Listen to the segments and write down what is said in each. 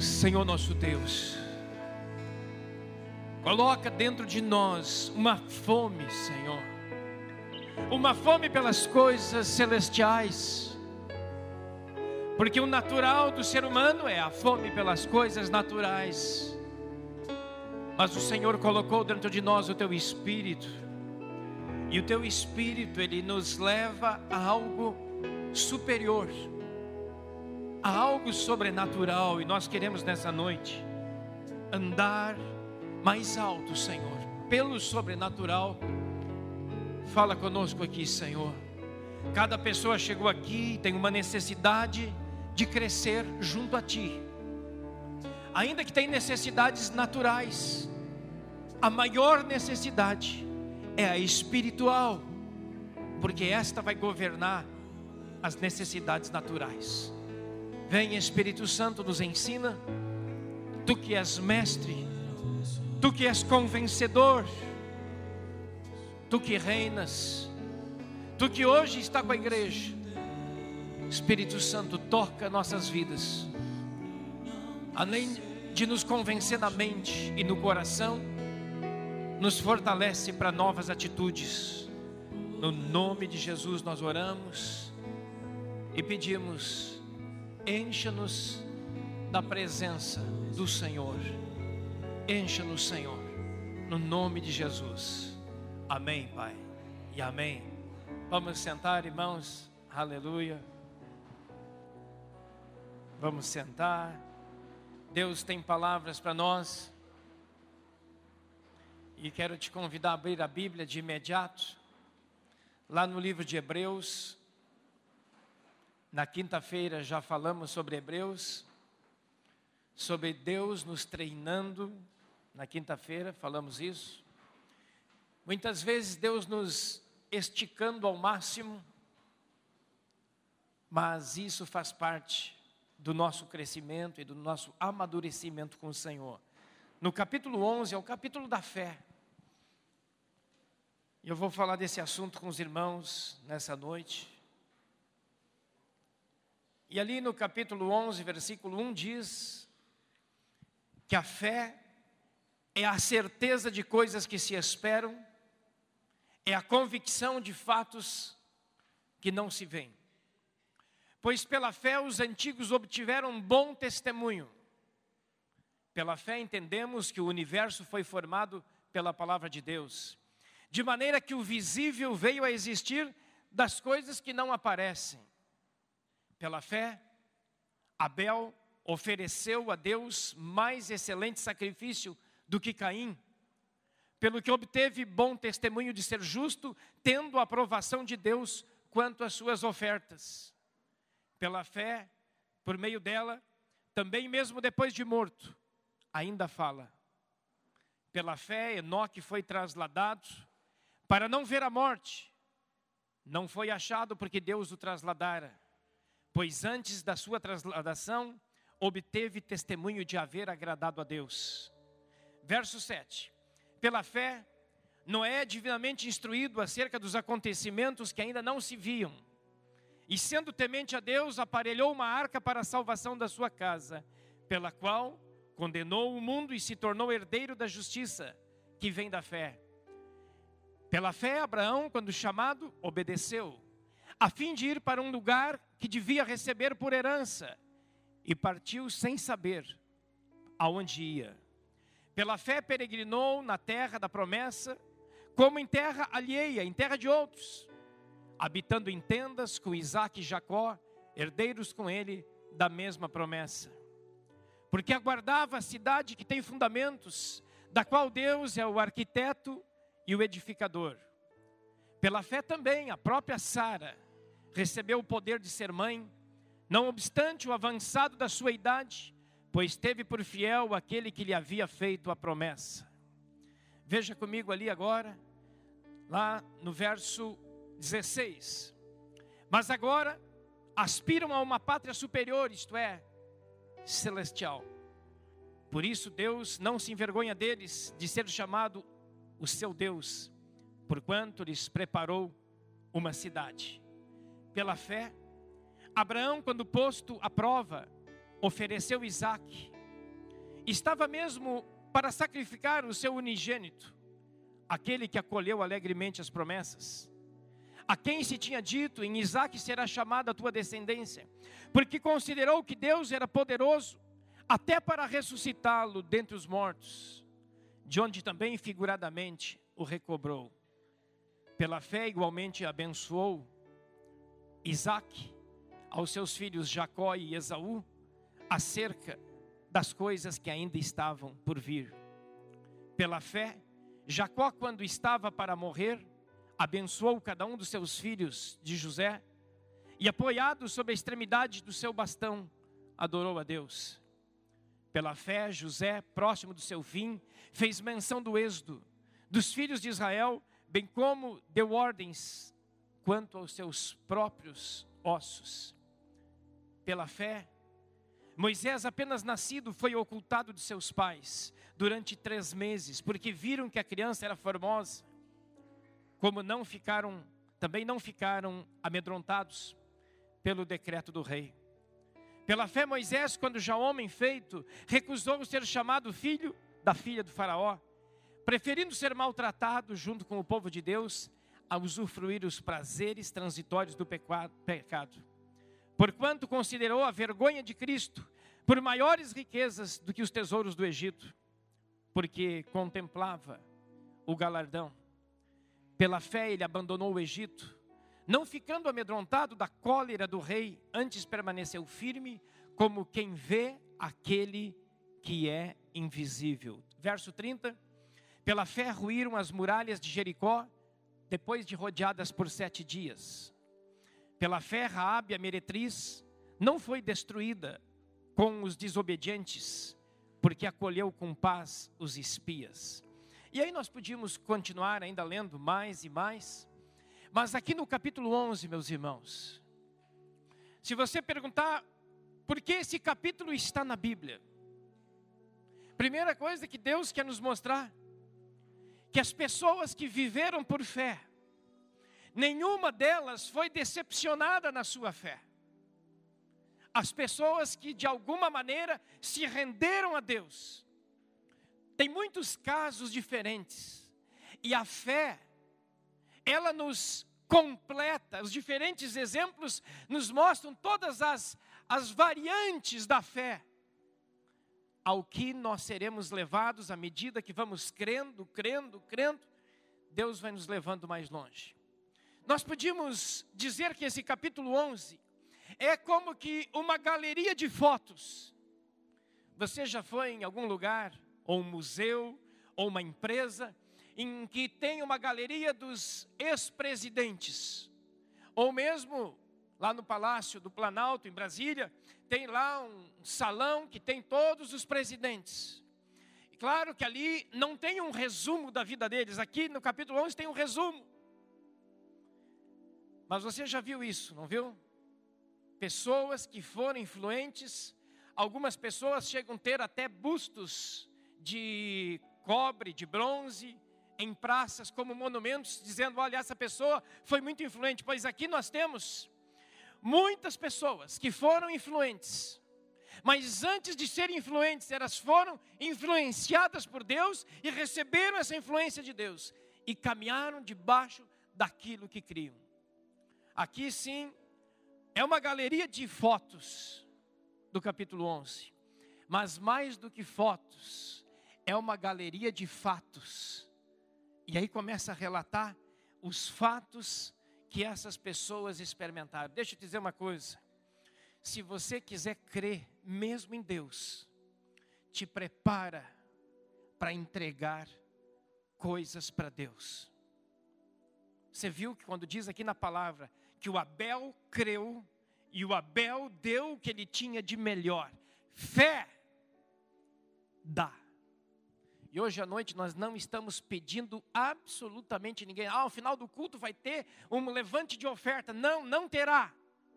Senhor nosso Deus, coloca dentro de nós uma fome, Senhor, uma fome pelas coisas celestiais, porque o natural do ser humano é a fome pelas coisas naturais, mas o Senhor colocou dentro de nós o Teu Espírito, e o Teu Espírito, Ele nos leva a algo superior, a algo sobrenatural, e nós queremos nessa noite andar mais alto, Senhor, pelo sobrenatural. Fala conosco aqui, Senhor. Cada pessoa chegou aqui e tem uma necessidade de crescer junto a Ti, ainda que tem necessidades naturais. A maior necessidade é a espiritual, porque esta vai governar as necessidades naturais. Vem, Espírito Santo, nos ensina. Tu que és mestre, Tu que és convencedor, Tu que reinas, Tu que hoje está com a igreja. Espírito Santo, toca nossas vidas, além de nos convencer na mente e no coração, nos fortalece para novas atitudes. No nome de Jesus nós oramos e pedimos: encha-nos da presença do Senhor. Encha-nos, Senhor, no nome de Jesus. Amém, Pai, e amém. Vamos sentar, irmãos. Aleluia. Vamos sentar. Deus tem palavras para nós, e quero te convidar a abrir a Bíblia de imediato, lá no livro de Hebreus. Na quinta-feira já falamos sobre Hebreus, sobre Deus nos treinando. Na quinta-feira falamos isso. Muitas vezes Deus nos esticando ao máximo, mas isso faz parte do nosso crescimento e do nosso amadurecimento com o Senhor. No capítulo 11 é o capítulo da fé. E eu vou falar desse assunto com os irmãos nessa noite. E ali no capítulo 11, versículo 1 diz que a fé é a certeza de coisas que se esperam, é a convicção de fatos que não se veem. Pois pela fé os antigos obtiveram um bom testemunho. Pela fé entendemos que o universo foi formado pela palavra de Deus, de maneira que o visível veio a existir das coisas que não aparecem. Pela fé, Abel ofereceu a Deus mais excelente sacrifício do que Caim, pelo que obteve bom testemunho de ser justo, tendo a aprovação de Deus quanto às suas ofertas. Pela fé, por meio dela, também mesmo depois de morto, ainda fala. Pela fé, Enoque foi trasladado para não ver a morte. Não foi achado porque Deus o trasladara, pois antes da sua trasladação, obteve testemunho de haver agradado a Deus. Verso 7. Pela fé, Noé é divinamente instruído acerca dos acontecimentos que ainda não se viam, e sendo temente a Deus, aparelhou uma arca para a salvação da sua casa, pela qual condenou o mundo e se tornou herdeiro da justiça, que vem da fé. Pela fé, Abraão, quando chamado, obedeceu, a fim de ir para um lugar que devia receber por herança, e partiu sem saber aonde ia. Pela fé peregrinou na terra da promessa, como em terra alheia, em terra de outros, habitando em tendas com Isaque e Jacó, herdeiros com ele da mesma promessa. Porque aguardava a cidade que tem fundamentos, da qual Deus é o arquiteto e o edificador. Pela fé também a própria Sara recebeu o poder de ser mãe, não obstante o avançado da sua idade, pois teve por fiel aquele que lhe havia feito a promessa. Veja comigo ali agora, lá no verso 16. Mas agora aspiram a uma pátria superior, isto é, celestial. Por isso Deus não se envergonha deles, de ser chamado o seu Deus, porquanto lhes preparou uma cidade. Pela fé, Abraão, quando posto à prova, ofereceu Isaque, estava mesmo para sacrificar o seu unigênito, aquele que acolheu alegremente as promessas, a quem se tinha dito: em Isaque será chamada a tua descendência, porque considerou que Deus era poderoso até para ressuscitá-lo dentre os mortos, de onde também figuradamente o recobrou. Pela fé igualmente abençoou Isaque aos seus filhos Jacó e Esaú, acerca das coisas que ainda estavam por vir. Pela fé, Jacó, quando estava para morrer, abençoou cada um dos seus filhos de José, e apoiado sobre a extremidade do seu bastão, adorou a Deus. Pela fé, José, próximo do seu fim, fez menção do êxodo dos filhos de Israel, bem como deu ordens quanto aos seus próprios ossos. Pela fé, Moisés, apenas nascido, foi ocultado de seus pais durante 3 meses, porque viram que a criança era formosa. Também não ficaram amedrontados pelo decreto do rei. Pela fé, Moisés, quando já homem feito, recusou ser chamado filho da filha do faraó, preferindo ser maltratado junto com o povo de Deus, a usufruir os prazeres transitórios do pecado. Porquanto considerou a vergonha de Cristo por maiores riquezas do que os tesouros do Egito, porque contemplava o galardão. Pela fé ele abandonou o Egito, não ficando amedrontado da cólera do rei, antes permaneceu firme, como quem vê aquele que é invisível. Verso 30, pela fé ruíram as muralhas de Jericó, depois de rodeadas por 7 dias. Pela fé, Raabe, a meretriz, não foi destruída com os desobedientes, porque acolheu com paz os espias. E aí nós podíamos continuar ainda lendo mais e mais, mas aqui no capítulo 11, meus irmãos, se você perguntar por que esse capítulo está na Bíblia, primeira coisa que Deus quer nos mostrar, que as pessoas que viveram por fé, nenhuma delas foi decepcionada na sua fé. As pessoas que de alguma maneira se renderam a Deus. Tem muitos casos diferentes. E a fé, ela nos completa. Os diferentes exemplos nos mostram todas as variantes da fé, ao que nós seremos levados à medida que vamos crendo, Deus vai nos levando mais longe. Nós podíamos dizer que esse capítulo 11 é como que uma galeria de fotos. Você já foi em algum lugar, ou um museu, ou uma empresa, em que tem uma galeria dos ex-presidentes, ou mesmo lá no Palácio do Planalto, em Brasília, tem lá um salão que tem todos os presidentes. E claro que ali não tem um resumo da vida deles, aqui no capítulo 11 tem um resumo. Mas você já viu isso, não viu? Pessoas que foram influentes, algumas pessoas chegam a ter até bustos de cobre, de bronze, em praças como monumentos, dizendo: olha, essa pessoa foi muito influente. Pois aqui nós temos muitas pessoas que foram influentes, mas antes de serem influentes, elas foram influenciadas por Deus e receberam essa influência de Deus e caminharam debaixo daquilo que criam. Aqui sim, é uma galeria de fotos do capítulo 11, mas mais do que fotos, é uma galeria de fatos. E aí começa a relatar os fatos que essas pessoas experimentaram. Deixa eu te dizer uma coisa, se você quiser crer mesmo em Deus, te prepara para entregar coisas para Deus. Você viu que quando diz aqui na palavra que o Abel creu e o Abel deu o que ele tinha de melhor, fé dá. E hoje à noite nós não estamos pedindo absolutamente ninguém. Ao final do culto vai ter um levante de oferta. Não terá.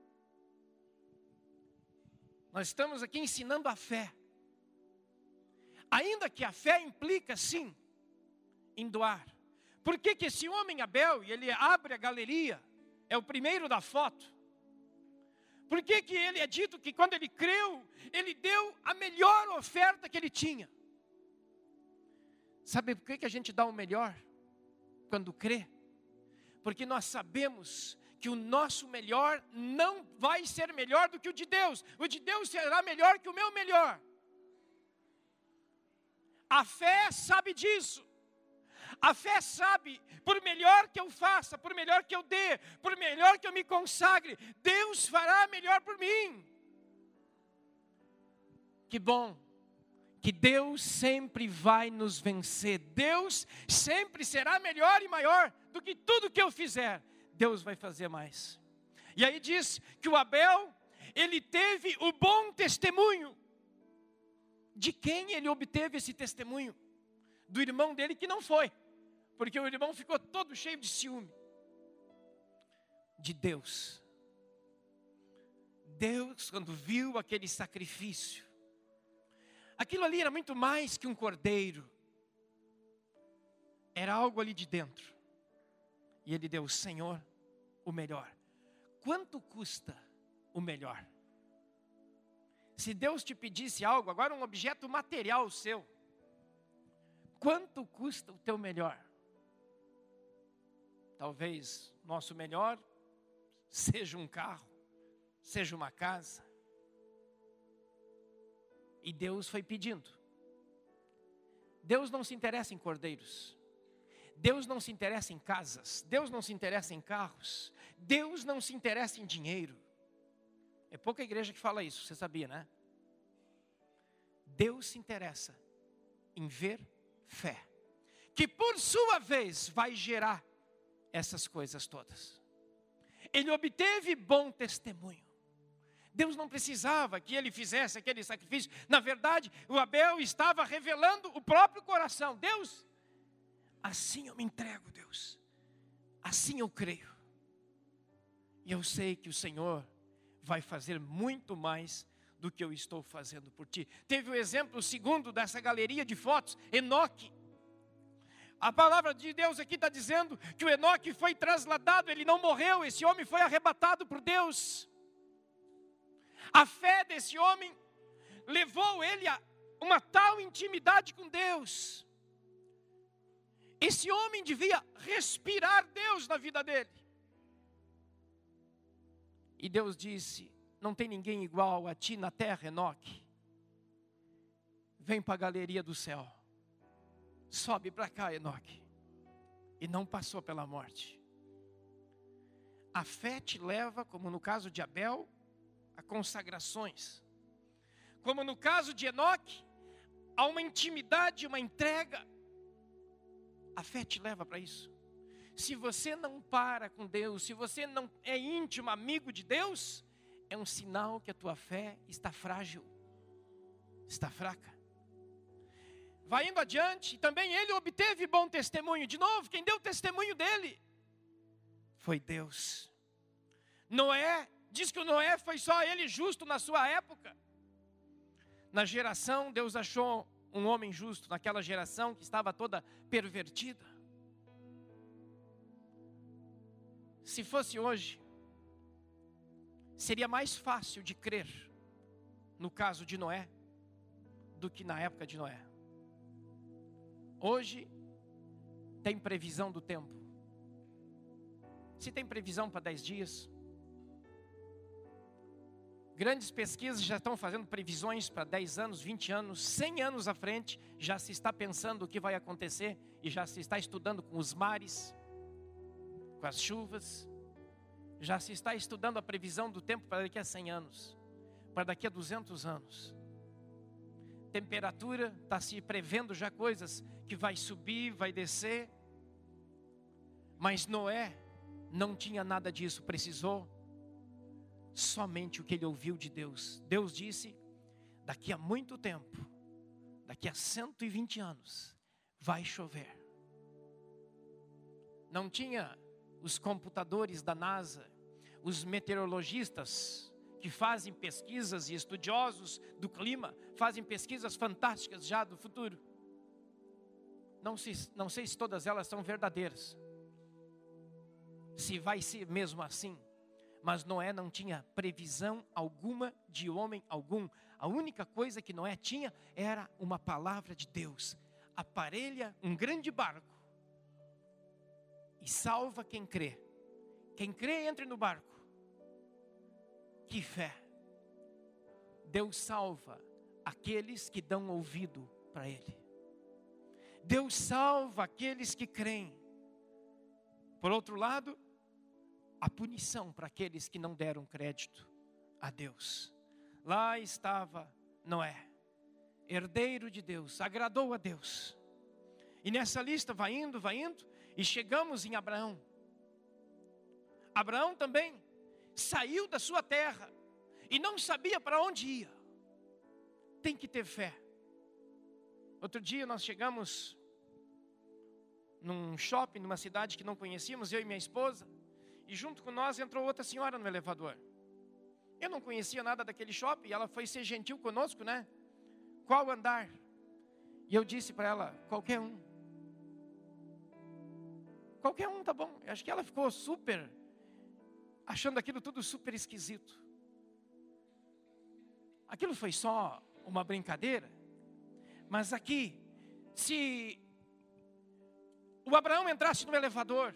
Nós estamos aqui ensinando a fé. Ainda que a fé implica sim em doar. Por que esse homem Abel, e ele abre a galeria, é o primeiro da foto? Por que que ele é dito que quando ele creu, ele deu a melhor oferta que ele tinha? Sabe por que que a gente dá o melhor quando crê? Porque nós sabemos que o nosso melhor não vai ser melhor do que o de Deus. O de Deus será melhor que o meu melhor. A fé sabe disso. A fé sabe, por melhor que eu faça, por melhor que eu dê, por melhor que eu me consagre, Deus fará melhor por mim. Que bom, que Deus sempre vai nos vencer. Deus sempre será melhor e maior do que tudo que eu fizer. Deus vai fazer mais. E aí diz que o Abel, ele teve o bom testemunho. De quem ele obteve esse testemunho? Do irmão dele que não foi, porque o irmão ficou todo cheio de ciúme. De Deus. Deus, quando viu aquele sacrifício, aquilo ali era muito mais que um cordeiro, era algo ali de dentro. E ele deu, Senhor, o melhor. Quanto custa o melhor? Se Deus te pedisse algo, agora um objeto material seu, quanto custa o teu melhor? Talvez nosso melhor seja um carro, seja uma casa. E Deus foi pedindo. Deus não se interessa em cordeiros. Deus não se interessa em casas. Deus não se interessa em carros. Deus não se interessa em dinheiro. É pouca igreja que fala isso, você sabia, né? Deus se interessa em ver fé, que por sua vez vai gerar essas coisas todas. Ele obteve bom testemunho. Deus não precisava que ele fizesse aquele sacrifício. Na verdade, o Abel estava revelando o próprio coração. Deus, assim eu me entrego, Deus. Assim eu creio. E eu sei que o Senhor vai fazer muito mais do que eu estou fazendo por ti. Teve o exemplo segundo dessa galeria de fotos, Enoque. A palavra de Deus aqui está dizendo que o Enoque foi trasladado, ele não morreu, esse homem foi arrebatado por Deus. A fé desse homem levou ele a uma tal intimidade com Deus. Esse homem devia respirar Deus na vida dele. E Deus disse, não tem ninguém igual a ti na terra, Enoque. Vem para a galeria do céu. Sobe para cá, Enoque. E não passou pela morte. A fé te leva, como no caso de Abel, a consagrações. Como no caso de Enoque, a uma intimidade, uma entrega. A fé te leva para isso. Se você não para com Deus, se você não é íntimo amigo de Deus, é um sinal que a tua fé está frágil, está fraca. Vai indo adiante, e também ele obteve bom testemunho. De novo, quem deu testemunho dele foi Deus. Noé, diz que o Noé foi só ele justo na sua época. Na geração, Deus achou um homem justo, naquela geração que estava toda pervertida. Se fosse hoje, seria mais fácil de crer no caso de Noé do que na época de Noé. Hoje tem previsão do tempo. Se tem previsão para 10 dias, grandes pesquisas já estão fazendo previsões para 10 anos, 20 anos, 100 anos à frente, já se está pensando o que vai acontecer e já se está estudando com os mares, com as chuvas, já se está estudando a previsão do tempo para daqui a 100 anos, para daqui a 200 anos. Temperatura, está se prevendo já coisas que vai subir, vai descer. Mas Noé não tinha nada disso, precisou somente o que ele ouviu de Deus. Deus disse, daqui a muito tempo, daqui a 120 anos, vai chover. Não tinha os computadores da NASA, os meteorologistas que fazem pesquisas e estudiosos do clima, fazem pesquisas fantásticas já do futuro. Não sei se todas elas são verdadeiras, se vai ser mesmo assim, Mas Noé não tinha previsão alguma de homem algum. A única coisa que Noé tinha era uma palavra de Deus. Aparelha um grande barco e salva quem crê. Quem crê, entre no barco. Que fé! Deus salva aqueles que dão ouvido para Ele. Deus salva aqueles que creem. Por outro lado, a punição para aqueles que não deram crédito a Deus. Lá estava Noé, herdeiro de Deus, agradou a Deus. E nessa lista vai indo, e chegamos em Abraão. Abraão também saiu da sua terra e não sabia para onde ia. Tem que ter fé. Outro dia nós chegamos num shopping, numa cidade que não conhecíamos, eu e minha esposa, e junto com nós entrou outra senhora no elevador. Eu não conhecia nada daquele shopping, e ela foi ser gentil conosco, né? Qual andar? E eu disse para ela, qualquer um. Qualquer um, tá bom. Eu acho que ela ficou achando aquilo tudo super esquisito. Aquilo foi só uma brincadeira. Mas aqui, se o Abraão entrasse no elevador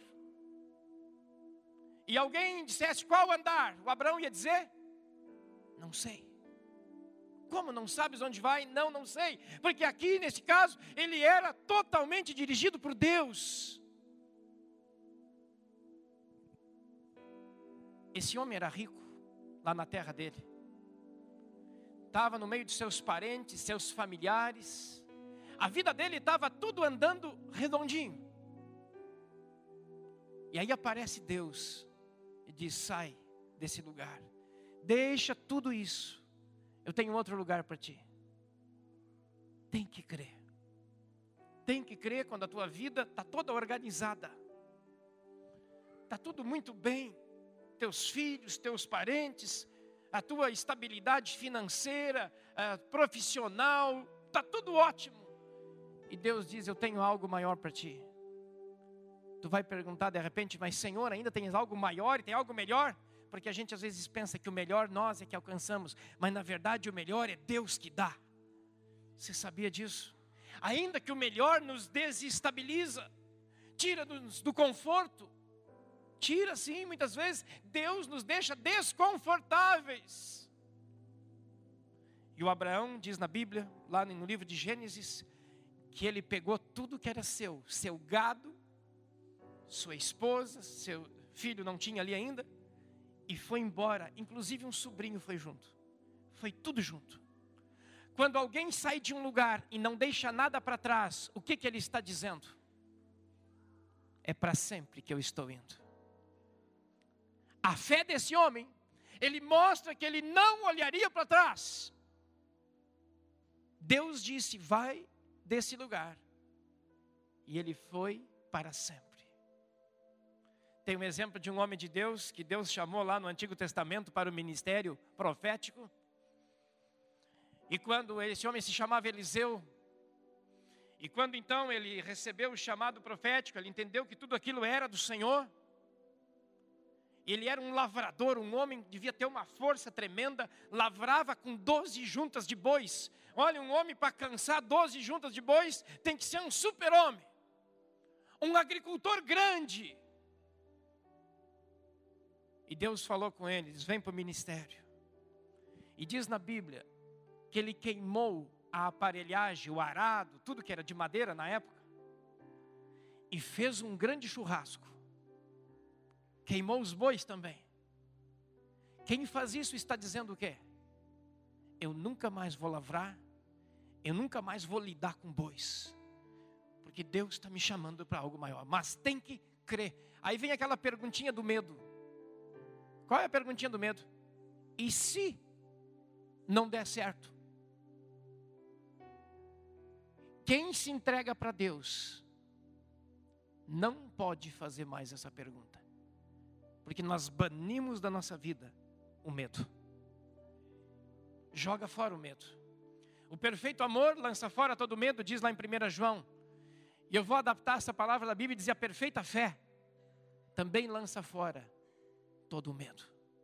e alguém dissesse qual andar, o Abraão ia dizer, não sei. Como não sabes onde vai? Não sei. Porque aqui, nesse caso, ele era totalmente dirigido por Deus. Esse homem era rico, lá na terra dele. Estava no meio de seus parentes, seus familiares. A vida dele estava tudo andando redondinho. E aí aparece Deus e diz, sai desse lugar. Deixa tudo isso. Eu tenho outro lugar para ti. Tem que crer. Tem que crer quando a tua vida está toda organizada. Está tudo muito bem. Teus filhos, teus parentes, a tua estabilidade financeira, profissional, está tudo ótimo. E Deus diz, eu tenho algo maior para ti. Tu vai perguntar de repente, mas Senhor, ainda tens algo maior e tem algo melhor? Porque a gente às vezes pensa que o melhor nós é que alcançamos, mas na verdade o melhor é Deus que dá. Você sabia disso? Ainda que o melhor nos desestabiliza, tira-nos do conforto, tira sim, muitas vezes Deus nos deixa desconfortáveis. E o Abraão diz na Bíblia, lá no livro de Gênesis, que ele pegou tudo que era seu gado, sua esposa, seu filho não tinha ali ainda, e foi embora, inclusive um sobrinho foi junto, foi tudo junto. Quando alguém sai de um lugar e não deixa nada para trás, o que ele está dizendo? É para sempre que eu estou indo. A fé desse homem, ele mostra que ele não olharia para trás. Deus disse, vai desse lugar. E ele foi para sempre. Tem um exemplo de um homem de Deus, que Deus chamou lá no Antigo Testamento para o ministério profético. E quando esse homem se chamava Eliseu, e quando então ele recebeu o chamado profético, ele entendeu que tudo aquilo era do Senhor. Ele era um lavrador, um homem que devia ter uma força tremenda, lavrava com 12 juntas de bois. Olha, um homem para cansar 12 juntas de bois tem que ser um super-homem, um agricultor grande. E Deus falou com ele, diz, vem para o ministério. E diz na Bíblia que ele queimou a aparelhagem, o arado, tudo que era de madeira na época, e fez um grande churrasco. Queimou os bois também. Quem faz isso está dizendo o quê? Eu nunca mais vou lavrar, eu nunca mais vou lidar com bois, porque Deus está me chamando para algo maior. Mas tem que crer. Aí vem aquela perguntinha do medo. Qual é a perguntinha do medo? E se não der certo? Quem se entrega para Deus não pode fazer mais essa pergunta. Porque nós banimos da nossa vida o medo. Joga fora o medo. O perfeito amor lança fora todo medo, diz lá em 1 João. E eu vou adaptar essa palavra da Bíblia e dizer a perfeita fé também lança fora todo o medo.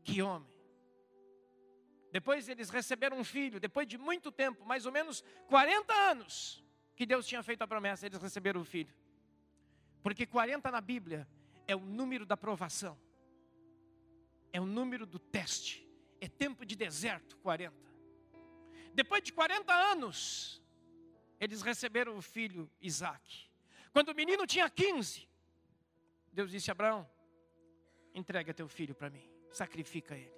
Que homem! Depois eles receberam um filho, depois de muito tempo, mais ou menos 40 anos, que Deus tinha feito a promessa, eles receberam o filho. Porque 40 na Bíblia é o número da provação. É o número do teste. É tempo de deserto, 40. Depois de 40 anos, eles receberam o filho Isaque. Quando o menino tinha 15, Deus disse a Abraão: entrega teu filho para mim, sacrifica ele.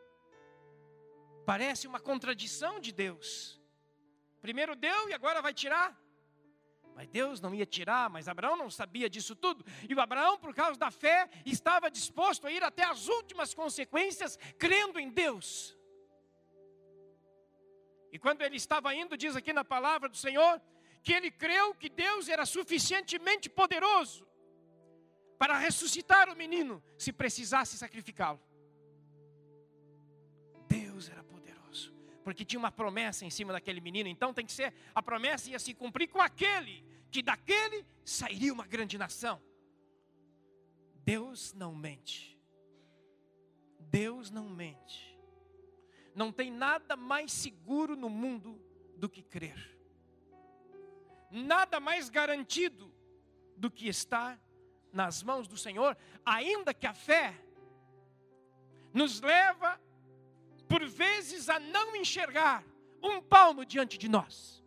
Parece uma contradição de Deus. Primeiro deu e agora vai tirar. Mas Deus não ia tirar, mas Abraão não sabia disso tudo. E o Abraão, por causa da fé, estava disposto a ir até as últimas consequências, crendo em Deus. E quando ele estava indo, diz aqui na palavra do Senhor, que ele creu que Deus era suficientemente poderoso para ressuscitar o menino, se precisasse sacrificá-lo. Deus era poderoso, porque tinha uma promessa em cima daquele menino. Então tem que ser, a promessa ia se cumprir com aquele, que daquele sairia uma grande nação. Deus não mente. Deus não mente. Não tem nada mais seguro no mundo do que crer. Nada mais garantido do que estar nas mãos do Senhor, ainda que a fé nos leva por vezes a não enxergar um palmo diante de nós.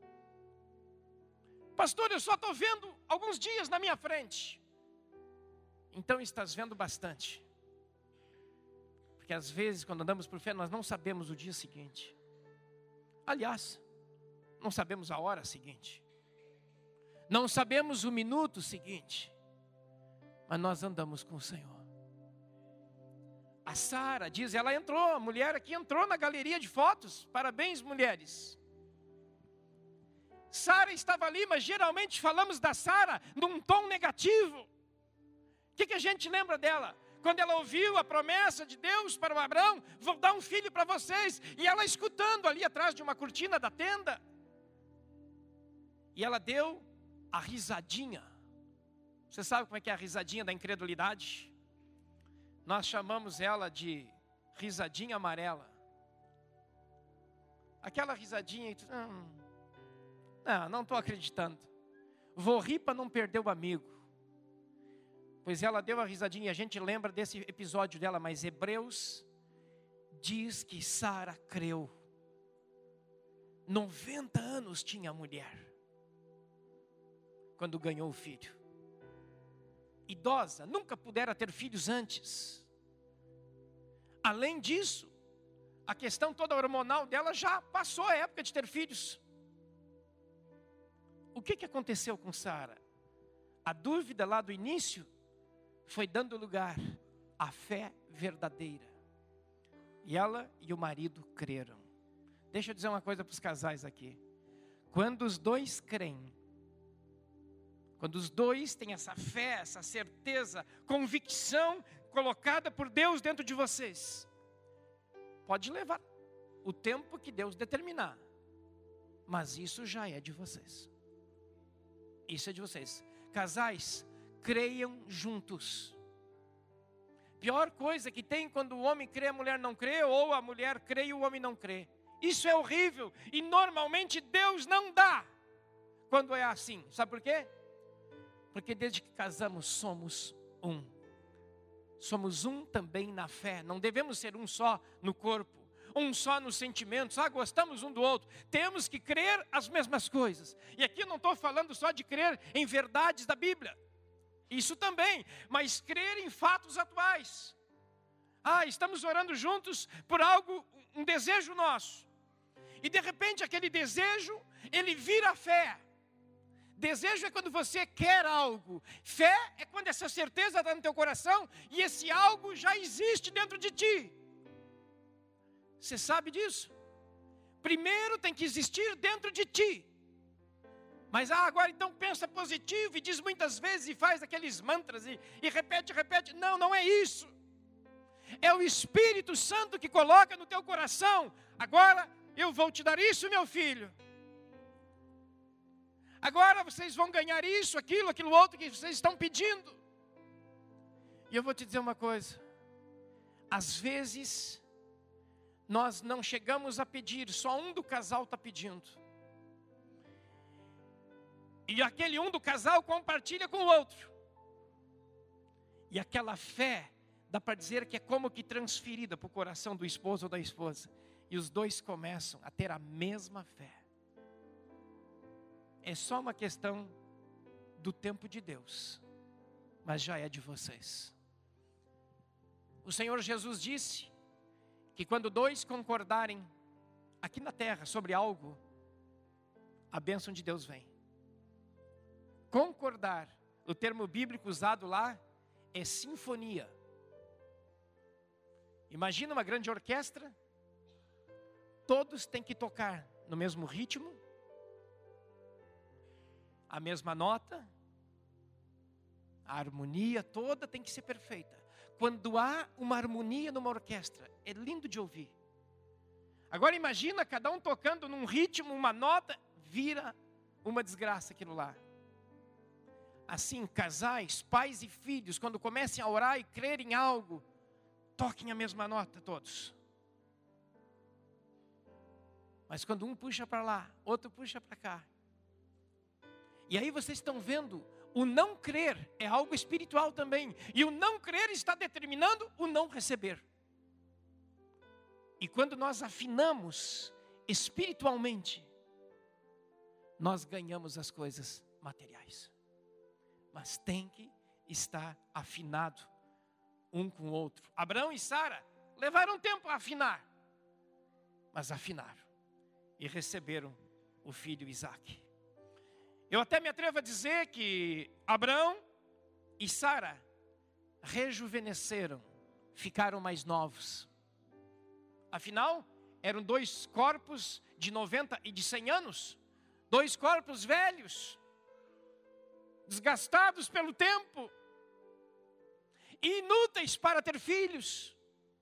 Pastor, eu só estou vendo alguns dias na minha frente. Então estás vendo bastante. Porque às vezes quando andamos por fé nós não sabemos o dia seguinte. Aliás, não sabemos a hora seguinte. Não sabemos o minuto seguinte. Mas nós andamos com o Senhor. A Sara diz, ela entrou, a mulher aqui entrou na galeria de fotos. Parabéns, mulheres. Sara estava ali, mas geralmente falamos da Sara num tom negativo. O que a gente lembra dela? Quando ela ouviu a promessa de Deus para o Abraão, vou dar um filho para vocês. E ela escutando ali atrás de uma cortina da tenda. E ela deu a risadinha. Você sabe como é que é a risadinha da incredulidade? Nós chamamos ela de risadinha amarela. Aquela risadinha, não estou acreditando. Vou rir para não perder o amigo. Pois ela deu a risadinha e a gente lembra desse episódio dela, mas Hebreus diz que Sara creu. 90 anos tinha a mulher quando ganhou o filho. Idosa, nunca pudera ter filhos antes. Além disso, a questão toda hormonal dela já passou a época de ter filhos. O que aconteceu com Sara? A dúvida lá do início foi dando lugar à fé verdadeira. E ela e o marido creram. Deixa eu dizer uma coisa para os casais aqui. Quando os dois creem, quando os dois têm essa fé, essa certeza, convicção colocada por Deus dentro de vocês, pode levar o tempo que Deus determinar, mas isso já é de vocês. Isso é de vocês. Casais, creiam juntos. Pior coisa que tem quando o homem crê, a mulher não crê, ou a mulher crê e o homem não crê. Isso é horrível e normalmente Deus não dá quando é assim. Sabe por quê? Porque desde que casamos somos um. Somos um também na fé. Não devemos ser um só no corpo, um só nos sentimentos. Gostamos um do outro. Temos que crer as mesmas coisas. E aqui eu não estou falando só de crer em verdades da Bíblia. Isso também, mas crer em fatos atuais. Estamos orando juntos por algo, um desejo nosso. E de repente aquele desejo, ele vira fé. Desejo é quando você quer algo. Fé é quando essa certeza está no teu coração e esse algo já existe dentro de ti. Você sabe disso? Primeiro tem que existir dentro de ti. Mas agora então pensa positivo e diz muitas vezes e faz aqueles mantras e repete. Não, não é isso. É o Espírito Santo que coloca no teu coração. Agora eu vou te dar isso, meu filho. Agora vocês vão ganhar isso, aquilo outro que vocês estão pedindo. E eu vou te dizer uma coisa. às vezes, nós não chegamos a pedir, só um do casal está pedindo. E aquele um do casal compartilha com o outro. E aquela fé, dá para dizer que é como que transferida para o coração do esposo ou da esposa. E os dois começam a ter a mesma fé. É só uma questão do tempo de Deus, mas já é de vocês. O Senhor Jesus disse que quando dois concordarem aqui na terra sobre algo, a bênção de Deus vem. Concordar, o termo bíblico usado lá é sinfonia. Imagina uma grande orquestra, todos têm que tocar no mesmo ritmo, a mesma nota, a harmonia toda tem que ser perfeita. Quando há uma harmonia numa orquestra, é lindo de ouvir. Agora imagina cada um tocando num ritmo, uma nota, vira uma desgraça aquilo lá. Assim, casais, pais e filhos, quando comecem a orar e crer em algo, toquem a mesma nota todos. Mas quando um puxa para lá, outro puxa para cá. E aí vocês estão vendo, o não crer é algo espiritual também. E o não crer está determinando o não receber. E quando nós afinamos espiritualmente, nós ganhamos as coisas materiais. Mas tem que estar afinado um com o outro. Abraão e Sara levaram tempo a afinar, mas afinaram e receberam o filho Isaque. Eu até me atrevo a dizer que Abraão e Sara rejuvenesceram, ficaram mais novos. Afinal, eram dois corpos de 90 e de 100 anos, dois corpos velhos, desgastados pelo tempo, inúteis para ter filhos.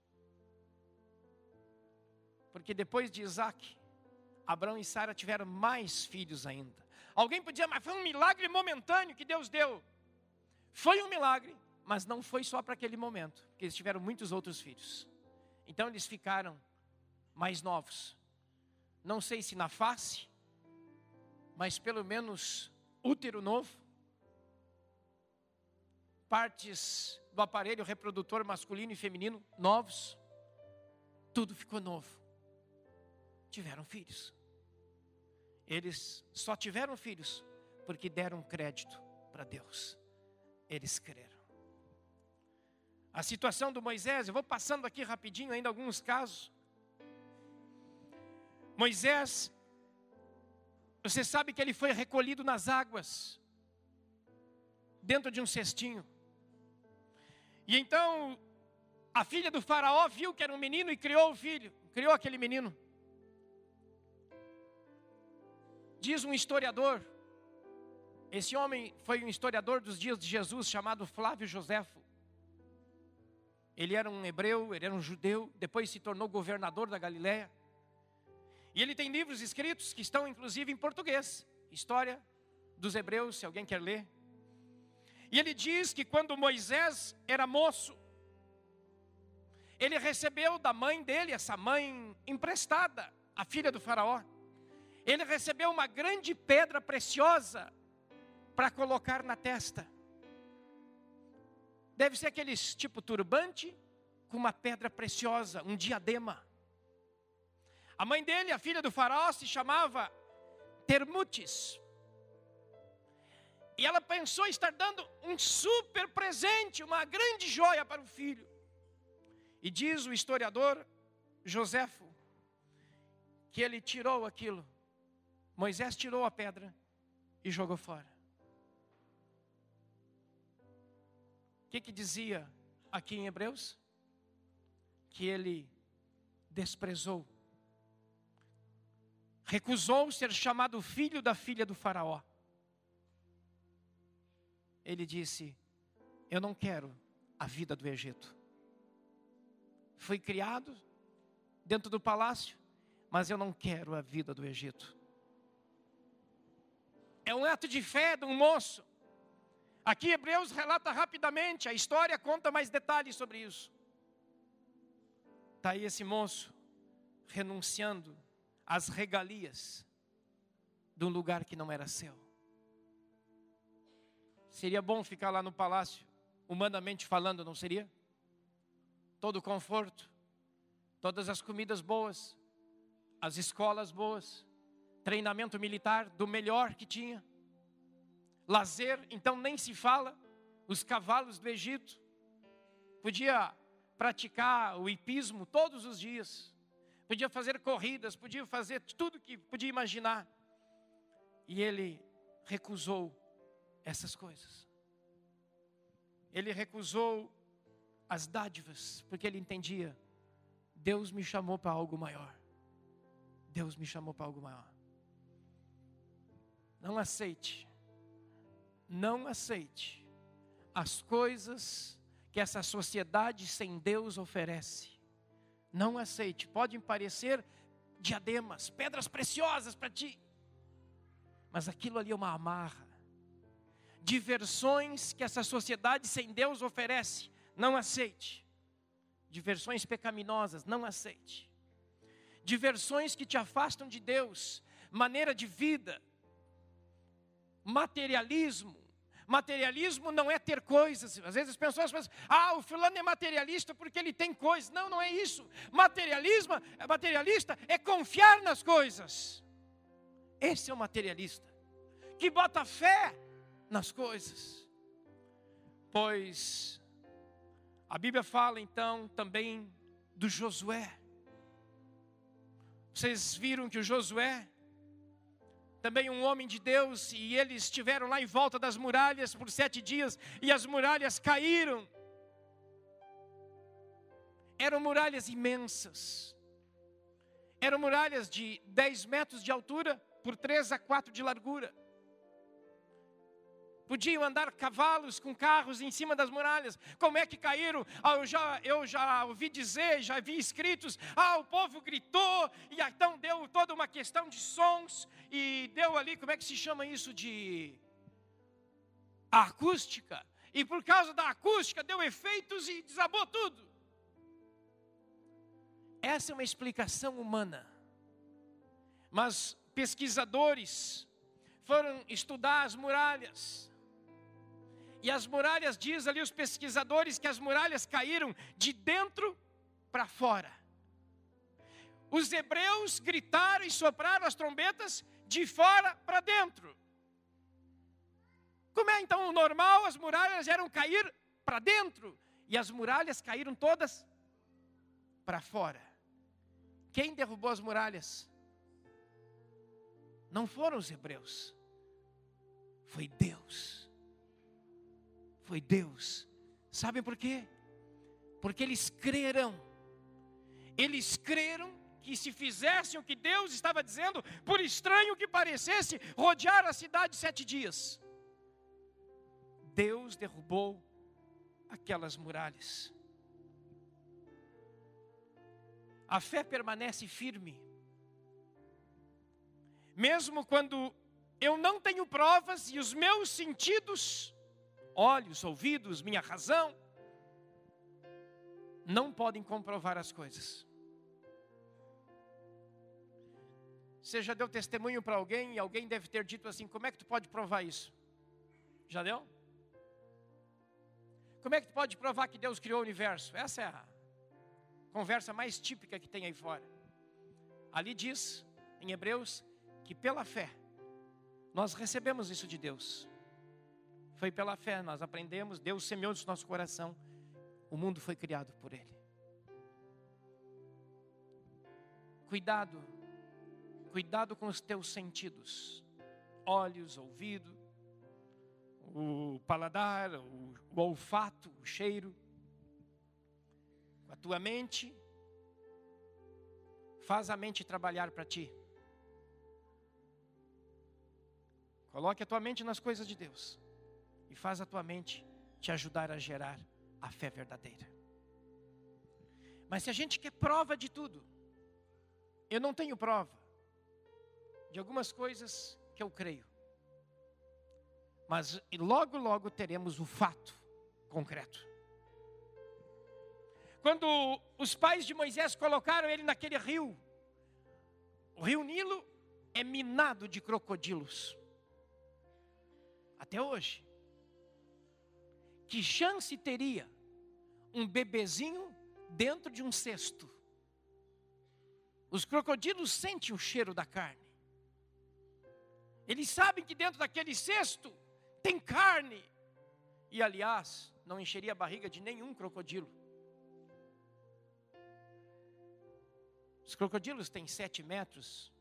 Porque depois de Isaque, Abraão e Sara tiveram mais filhos ainda. Alguém podia, mas foi um milagre momentâneo que Deus deu. Foi um milagre, mas não foi só para aquele momento, porque eles tiveram muitos outros filhos. Então eles ficaram mais novos. Não sei se na face, mas pelo menos útero novo, partes do aparelho reprodutor masculino e feminino novos, tudo ficou novo. Tiveram filhos. Eles só tiveram filhos porque deram crédito para Deus. Eles creram. A situação do Moisés, eu vou passando aqui rapidinho ainda alguns casos. Moisés, você sabe que ele foi recolhido nas águas, dentro de um cestinho. E então, a filha do faraó viu que era um menino e criou o filho, criou aquele menino. Diz um historiador, esse homem foi um historiador dos dias de Jesus, chamado Flávio Joséfo. Ele era um hebreu, ele era um judeu, depois se tornou governador da Galileia. E ele tem livros escritos que estão inclusive em português, História dos Hebreus, se alguém quer ler. E ele diz que quando Moisés era moço, ele recebeu da mãe dele, essa mãe emprestada, a filha do faraó. Ele recebeu uma grande pedra preciosa para colocar na testa. Deve ser aqueles tipo turbante com uma pedra preciosa, um diadema. A mãe dele, a filha do faraó, se chamava Termutes. E ela pensou estar dando um super presente, uma grande joia para o filho. E diz o historiador Joséfo que ele tirou aquilo. Moisés tirou a pedra e jogou fora. O que dizia aqui em Hebreus? Que ele desprezou, recusou ser chamado filho da filha do faraó. Ele disse: eu não quero a vida do Egito. Fui criado dentro do palácio, mas eu não quero a vida do Egito. É um ato de fé de um moço. Aqui Hebreus relata rapidamente, a história conta mais detalhes sobre isso. Está aí esse moço renunciando às regalias de um lugar que não era seu. Seria bom ficar lá no palácio, humanamente falando, não seria? Todo o conforto, todas as comidas boas, as escolas boas, treinamento militar do melhor que tinha, lazer, então nem se fala, os cavalos do Egito, podia praticar o hipismo todos os dias, podia fazer corridas, podia fazer tudo que podia imaginar, e ele recusou essas coisas. Ele recusou as dádivas, porque ele entendia, Deus me chamou para algo maior. Deus me chamou para algo maior. Não aceite as coisas que essa sociedade sem Deus oferece. Não aceite. Podem parecer diademas, pedras preciosas para ti, mas aquilo ali é uma amarra. Diversões que essa sociedade sem Deus oferece, não aceite. Diversões pecaminosas, não aceite. Diversões que te afastam de Deus, maneira de vida, materialismo. Materialismo não é ter coisas. Às vezes as pessoas pensam, o fulano é materialista porque ele tem coisas. Não, não é isso. Materialista é confiar nas coisas. Esse é o materialista, que bota fé nas coisas. Pois a Bíblia fala então também do Josué. Vocês viram que o Josué, também um homem de Deus, e eles estiveram lá em volta das muralhas por 7 dias, e as muralhas caíram. Eram muralhas imensas. Eram muralhas de 10 metros de altura, por 3 a 4 de largura. Podiam andar cavalos com carros em cima das muralhas. Como é que caíram? Eu já ouvi dizer, já vi escritos, o povo gritou, e então deu toda uma questão de sons, e deu ali, como é que se chama isso? A acústica. E por causa da acústica deu efeitos e desabou tudo. Essa é uma explicação humana. Mas pesquisadores foram estudar as muralhas. E as muralhas, diz ali os pesquisadores, que as muralhas caíram de dentro para fora. Os hebreus gritaram e sopraram as trombetas de fora para dentro. Como é então o normal? As muralhas eram cair para dentro. E as muralhas caíram todas para fora. Quem derrubou as muralhas? Não foram os hebreus. Foi Deus. Foi Deus. Sabem por quê? Porque eles creram. Eles creram que se fizessem o que Deus estava dizendo, por estranho que parecesse, rodear a cidade 7 dias. Deus derrubou aquelas muralhas. A fé permanece firme. Mesmo quando eu não tenho provas e os meus sentidos, olhos, ouvidos, minha razão, não podem comprovar as coisas. Você já deu testemunho para alguém e alguém deve ter dito assim, como é que tu pode provar isso? Já deu? Como é que tu pode provar que Deus criou o universo? Essa é a conversa mais típica que tem aí fora. Ali diz, em Hebreus, que pela fé, nós recebemos isso de Deus. Foi pela fé, nós aprendemos, Deus semeou no nosso coração, o mundo foi criado por Ele. Cuidado com os teus sentidos, olhos, ouvido, o paladar, o olfato, o cheiro. Com a tua mente, faz a mente trabalhar para ti. Coloque a tua mente nas coisas de Deus. E faz a tua mente te ajudar a gerar a fé verdadeira. Mas se a gente quer prova de tudo, eu não tenho prova de algumas coisas que eu creio. Mas logo teremos o fato concreto. Quando os pais de Moisés colocaram ele naquele rio, o rio Nilo é minado de crocodilos. Até hoje. Que chance teria um bebezinho dentro de um cesto? Os crocodilos sentem o cheiro da carne. Eles sabem que dentro daquele cesto tem carne. E aliás, não encheria a barriga de nenhum crocodilo. Os crocodilos têm 7 metros.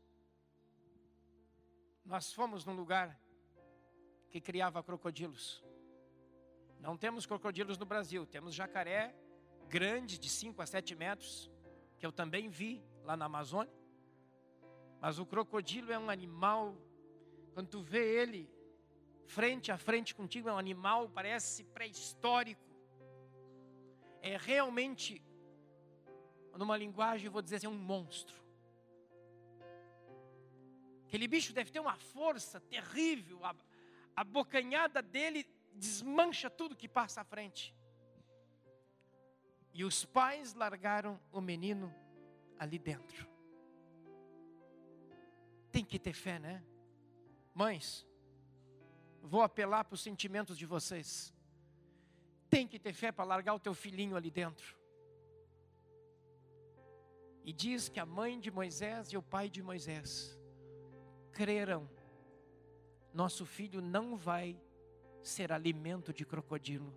Nós fomos num lugar que criava crocodilos. Não temos crocodilos no Brasil. Temos jacaré grande de 5 a 7 metros, que eu também vi lá na Amazônia. Mas o crocodilo é um animal, quando tu vê ele frente a frente contigo, é um animal, parece pré-histórico. É realmente, numa linguagem, eu vou dizer assim, um monstro. Aquele bicho deve ter uma força terrível. A bocanhada dele desmancha tudo que passa à frente. E os pais largaram o menino ali dentro. Tem que ter fé, né? Mães, vou apelar para os sentimentos de vocês. Tem que ter fé para largar o teu filhinho ali dentro. E diz que a mãe de Moisés e o pai de Moisés creram. Nosso filho não vai ser alimento de crocodilo.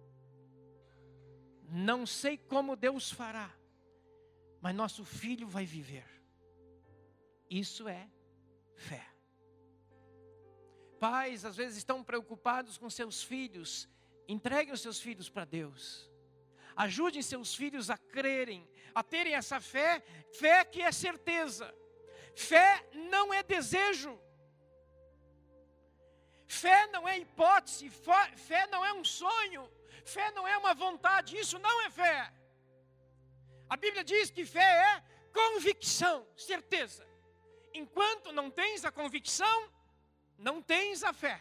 Não sei como Deus fará, mas nosso filho vai viver. Isso é fé. Pais às vezes estão preocupados com seus filhos. Entreguem os seus filhos para Deus. Ajudem seus filhos a crerem, a terem essa fé. Fé que é certeza. Fé não é desejo. Fé não é hipótese. Fé não é um sonho. Fé não é uma vontade. Isso não é fé. A Bíblia diz que fé é convicção, certeza. Enquanto não tens a convicção, não tens a fé.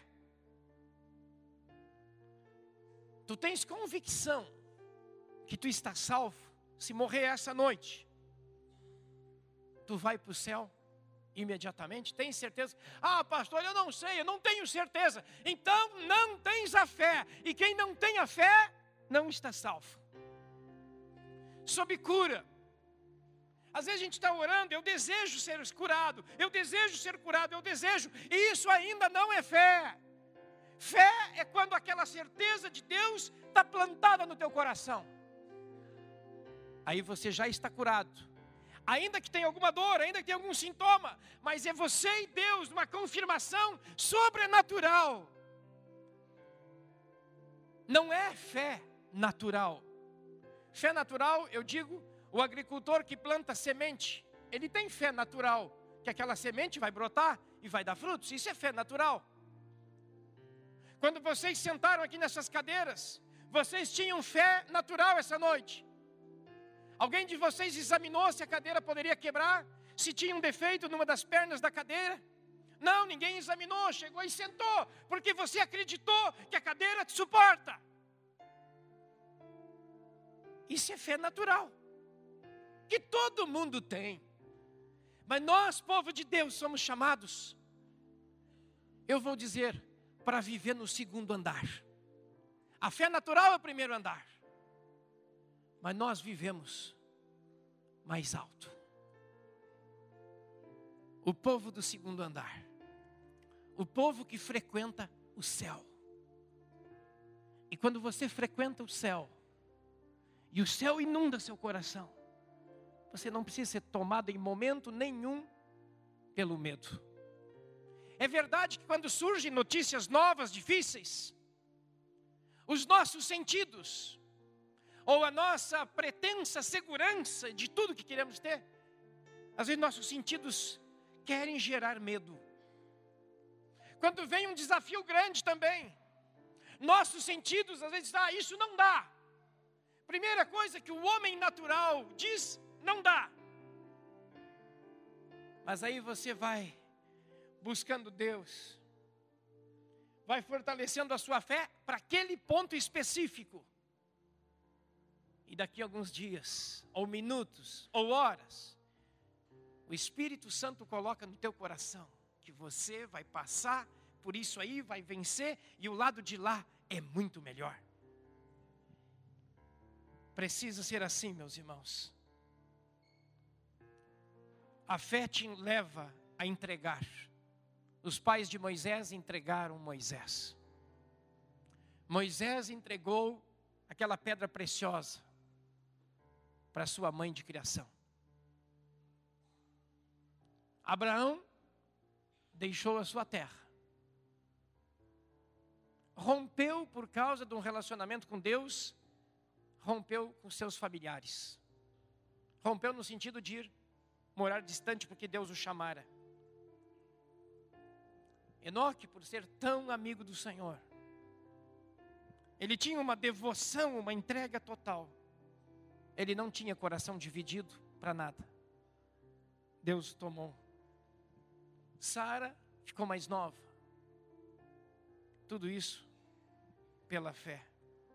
Tu tens convicção que tu estás salvo. Se morrer essa noite, tu vai para o céu imediatamente? Tem certeza? Ah, pastor, eu não sei, eu não tenho certeza. Então não tens a fé. E quem não tem a fé, não está salvo. Sob cura. Às vezes a gente está orando, eu desejo ser curado, eu desejo ser curado, eu desejo, e isso ainda não é fé. Fé é quando aquela certeza de Deus está plantada no teu coração. Aí você já está curado. Ainda que tenha alguma dor, ainda que tenha algum sintoma, mas é você e Deus, uma confirmação sobrenatural. Não é fé natural. Fé natural, eu digo, o agricultor que planta semente, ele tem fé natural, que aquela semente vai brotar e vai dar frutos. Isso é fé natural. Quando vocês sentaram aqui nessas cadeiras, vocês tinham fé natural essa noite. Alguém de vocês examinou se a cadeira poderia quebrar? Se tinha um defeito numa das pernas da cadeira? Não, ninguém examinou, chegou e sentou, porque você acreditou que a cadeira te suporta. Isso é fé natural, que todo mundo tem. Mas nós, povo de Deus, somos chamados, eu vou dizer, para viver no segundo andar. A fé natural é o primeiro andar, mas nós vivemos mais alto. O povo do segundo andar, o povo que frequenta o céu. E quando você frequenta o céu, e o céu inunda seu coração, você não precisa ser tomado em momento nenhum pelo medo. É verdade que quando surgem notícias novas, difíceis, os nossos sentidos, ou a nossa pretensa segurança de tudo que queremos ter, às vezes nossos sentidos querem gerar medo. Quando vem um desafio grande também, nossos sentidos às vezes dizem, isso não dá. Primeira coisa que o homem natural diz, não dá. Mas aí você vai buscando Deus, vai fortalecendo a sua fé para aquele ponto específico. e daqui a alguns dias, ou minutos, ou horas, o Espírito Santo coloca no teu coração que você vai passar por isso aí, vai vencer, e o lado de lá é muito melhor. Precisa ser assim, meus irmãos. A fé te leva a entregar. Os pais de Moisés entregaram Moisés. Moisés entregou aquela pedra preciosa para sua mãe de criação. Abraão deixou a sua terra. Rompeu por causa de um relacionamento com Deus, rompeu com seus familiares. Rompeu no sentido de ir morar distante porque Deus o chamara. Enoque, por ser tão amigo do Senhor, ele tinha uma devoção, uma entrega total. Ele não tinha coração dividido para nada. Deus o tomou. Sara ficou mais nova. Tudo isso pela fé.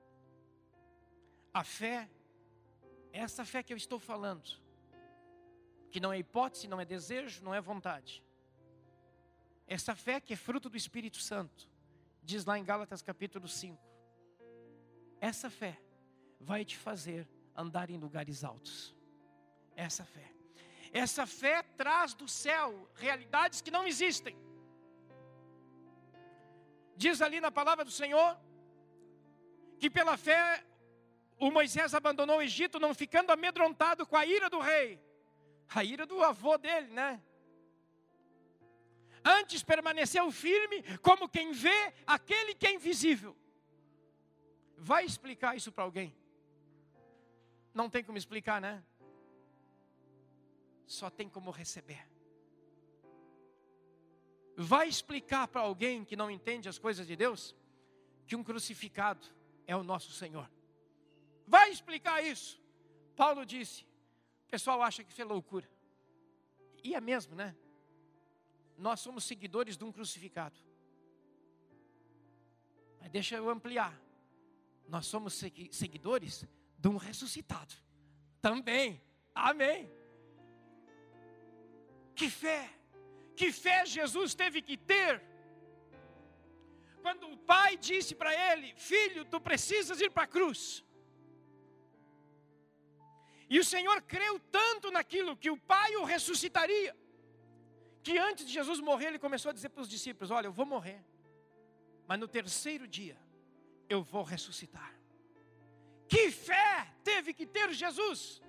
A fé, essa fé que eu estou falando, que não é hipótese, não é desejo, não é vontade. Essa fé que é fruto do Espírito Santo, diz lá em Gálatas capítulo 5. Essa fé vai te fazer andar em lugares altos. Essa fé. Essa fé traz do céu realidades que não existem. Diz ali na palavra do Senhor, que pela fé o Moisés abandonou o Egito, não ficando amedrontado com a ira do rei. A ira do avô dele, né? Antes permaneceu firme, como quem vê aquele que é invisível. Vai explicar isso para alguém? Não tem como explicar, né? Só tem como receber. Vai explicar para alguém que não entende as coisas de Deus, que um crucificado é o nosso Senhor. Vai explicar isso. Paulo disse, o pessoal acha que isso é loucura. E é mesmo, né? Nós somos seguidores de um crucificado. Mas deixa eu ampliar. Nós somos seguidores de um ressuscitado. Também. Amém. Que fé. Que fé Jesus teve que ter. Quando o pai disse para ele, filho, tu precisas ir para a cruz. E o Senhor creu tanto naquilo que o pai o ressuscitaria, que antes de Jesus morrer, ele começou a dizer para os discípulos, olha, eu vou morrer, mas no terceiro dia, eu vou ressuscitar. Que fé teve que ter Jesus?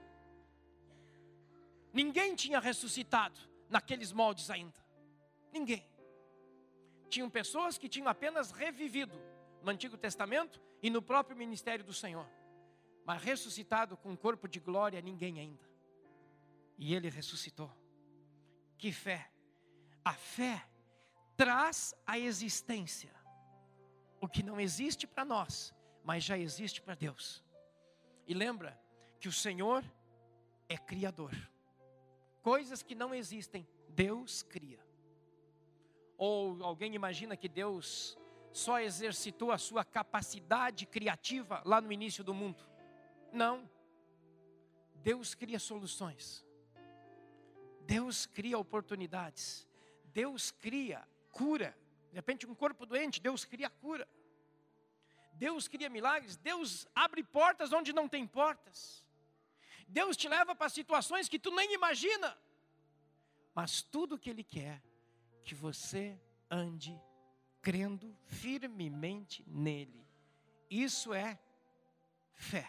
Ninguém tinha ressuscitado naqueles moldes ainda. Ninguém. Tinham pessoas que tinham apenas revivido no Antigo Testamento e no próprio ministério do Senhor. Mas ressuscitado com um corpo de glória, ninguém ainda. E ele ressuscitou. Que fé! A fé traz à existência o que não existe para nós, mas já existe para Deus. E lembra que o Senhor é criador. Coisas que não existem, Deus cria. Ou alguém imagina que Deus só exercitou a sua capacidade criativa lá no início do mundo? Não. Deus cria soluções. Deus cria oportunidades. Deus cria cura. De repente um corpo doente, Deus cria cura. Deus cria milagres. Deus abre portas onde não tem portas. Deus te leva para situações que tu nem imagina. Mas tudo que Ele quer, que você ande crendo firmemente nele. Isso é fé.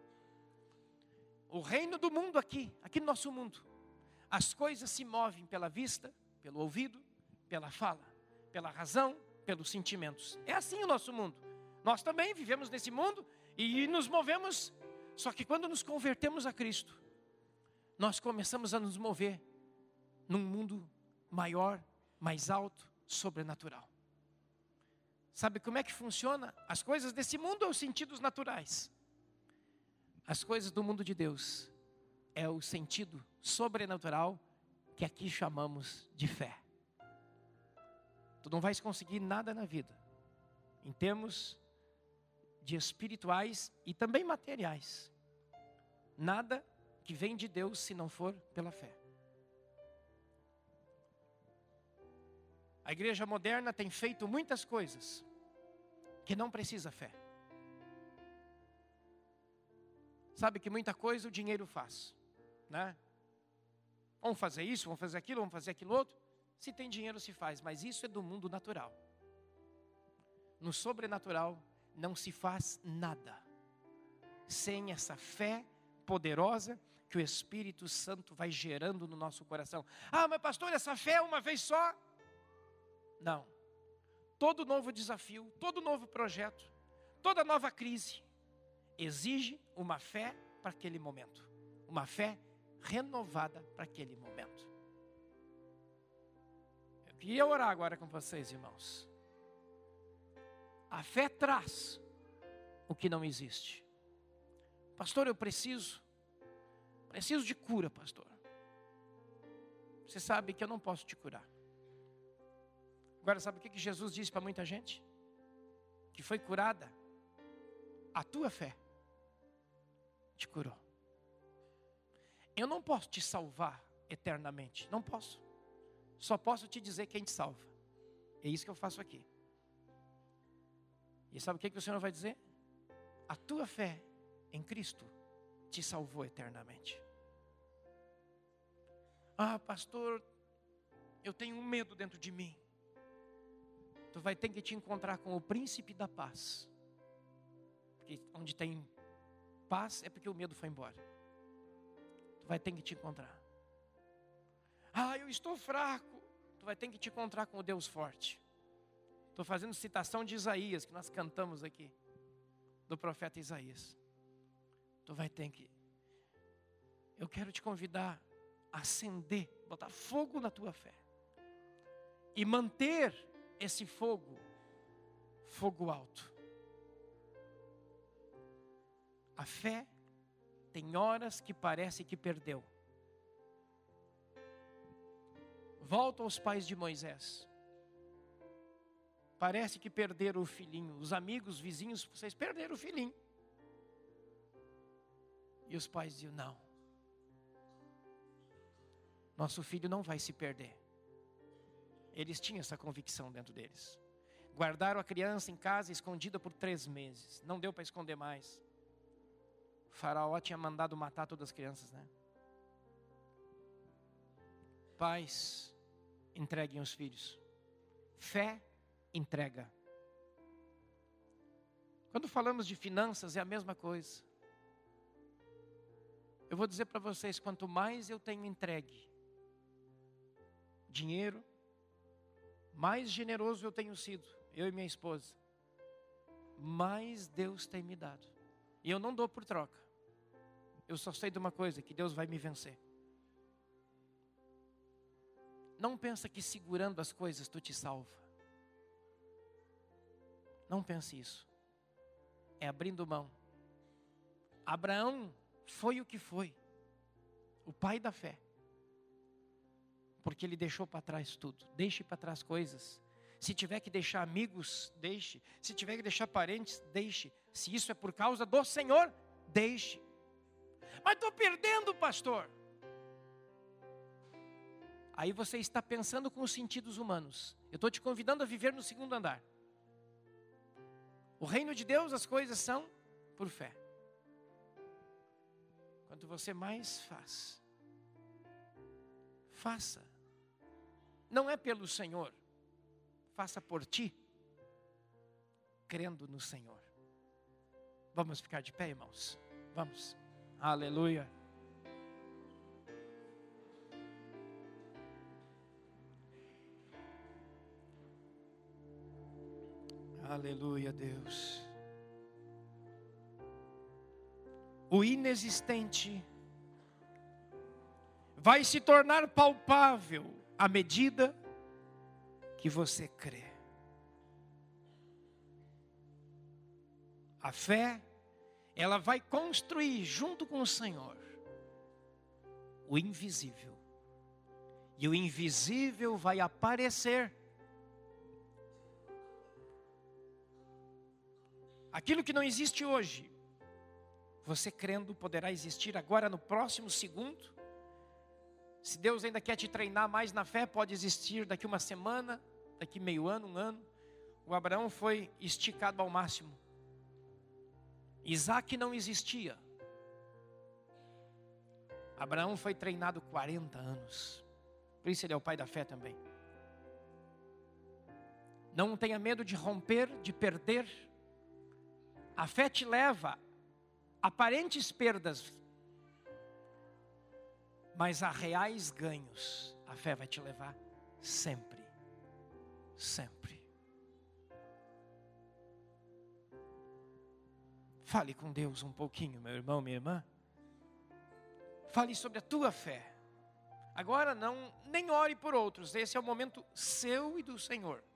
O reino do mundo aqui no nosso mundo, as coisas se movem pela vista, pelo ouvido, pela fala, pela razão, pelos sentimentos. É assim o nosso mundo. Nós também vivemos nesse mundo e nos movemos, só que quando nos convertemos a Cristo, nós começamos a nos mover num mundo maior, mais alto, sobrenatural. Sabe como é que funciona? As coisas desse mundo ou os sentidos naturais? As coisas do mundo de Deus é o sentido sobrenatural que aqui chamamos de fé. Tu não vais conseguir nada na vida, em termos de espirituais e também materiais, Nada que vem de Deus se não for pela fé. A igreja moderna tem feito muitas coisas que não precisa fé. Sabe que muita coisa o dinheiro faz, né? Vamos fazer isso, vamos fazer aquilo, vamos fazer aquilo outro. Se tem dinheiro se faz, mas isso é do mundo natural. No sobrenatural não se faz nada sem essa fé poderosa que o Espírito Santo vai gerando no nosso coração. Ah, mas pastor, essa fé é uma vez só? Não. Todo novo desafio, todo novo projeto, toda nova crise exige uma fé para aquele momento. Uma fé renovada para aquele momento. Eu queria orar agora com vocês, irmãos. A fé traz o que não existe. Pastor, eu preciso de cura, pastor. Você sabe que eu não posso te curar. Agora, sabe o que Jesus disse para muita gente? Que foi curada. A tua fé te curou. Eu não posso te salvar eternamente. Não posso. Só posso te dizer quem te salva. É isso que eu faço aqui. E sabe o que o Senhor vai dizer? A tua fé em Cristo te salvou eternamente. Ah, pastor, eu tenho um medo dentro de mim. Tu vai ter que te encontrar com o príncipe da paz. Porque onde tem paz é porque o medo foi embora. Tu vai ter que te encontrar. Ah, eu estou fraco. Tu vai ter que te encontrar com o Deus forte. Estou fazendo citação de Isaías, que nós cantamos aqui. Do profeta Isaías. Tu vai ter que... Eu quero te convidar a acender, botar fogo na tua fé. E manter esse fogo alto. A fé tem horas que parece que perdeu. Volta aos pais de Moisés. Parece que perderam o filhinho. Os amigos, vizinhos, vocês perderam o filhinho. E os pais diziam, não. Nosso filho não vai se perder. Eles tinham essa convicção dentro deles. Guardaram a criança em casa escondida por 3 meses. Não deu para esconder mais. O faraó tinha mandado matar todas as crianças, né? Pais, entreguem os filhos. Fé, entrega. Quando falamos de finanças é a mesma coisa. Eu vou dizer para vocês, quanto mais eu tenho entregue dinheiro, mais generoso eu tenho sido, eu e minha esposa, mais Deus tem me dado. E eu não dou por troca. Eu só sei de uma coisa, que Deus vai me vencer. Não pensa que segurando as coisas tu te salva. Não pense isso. É abrindo mão. Abraão foi o que foi. O pai da fé. Porque ele deixou para trás tudo. Deixe para trás coisas. Se tiver que deixar amigos, deixe. Se tiver que deixar parentes, deixe. Se isso é por causa do Senhor, deixe. Mas estou perdendo, pastor. Aí você está pensando com os sentidos humanos. Eu estou te convidando a viver no 2º andar. O reino de Deus, as coisas são por fé. Quanto você mais faz, faça. Não é pelo Senhor, faça por ti, crendo no Senhor. Vamos ficar de pé, irmãos? Vamos. Aleluia. Aleluia, Deus. O inexistente vai se tornar palpável à medida que você crê. A fé, ela vai construir junto com o Senhor o invisível. E o invisível vai aparecer. Aquilo que não existe hoje Você crendo poderá existir agora no próximo segundo. Se Deus ainda quer te treinar mais na fé, pode existir daqui uma semana, daqui meio ano, um ano. O Abraão foi esticado ao máximo. Isaac não existia. Abraão foi treinado 40 anos. Por isso ele é o pai da fé também. Não tenha medo de romper, de perder. A fé te leva a aparentes perdas, mas a reais ganhos. A fé vai te levar sempre. Sempre. Fale com Deus um pouquinho, meu irmão, minha irmã. Fale sobre a tua fé. Agora nem ore por outros. Esse é o momento seu e do Senhor.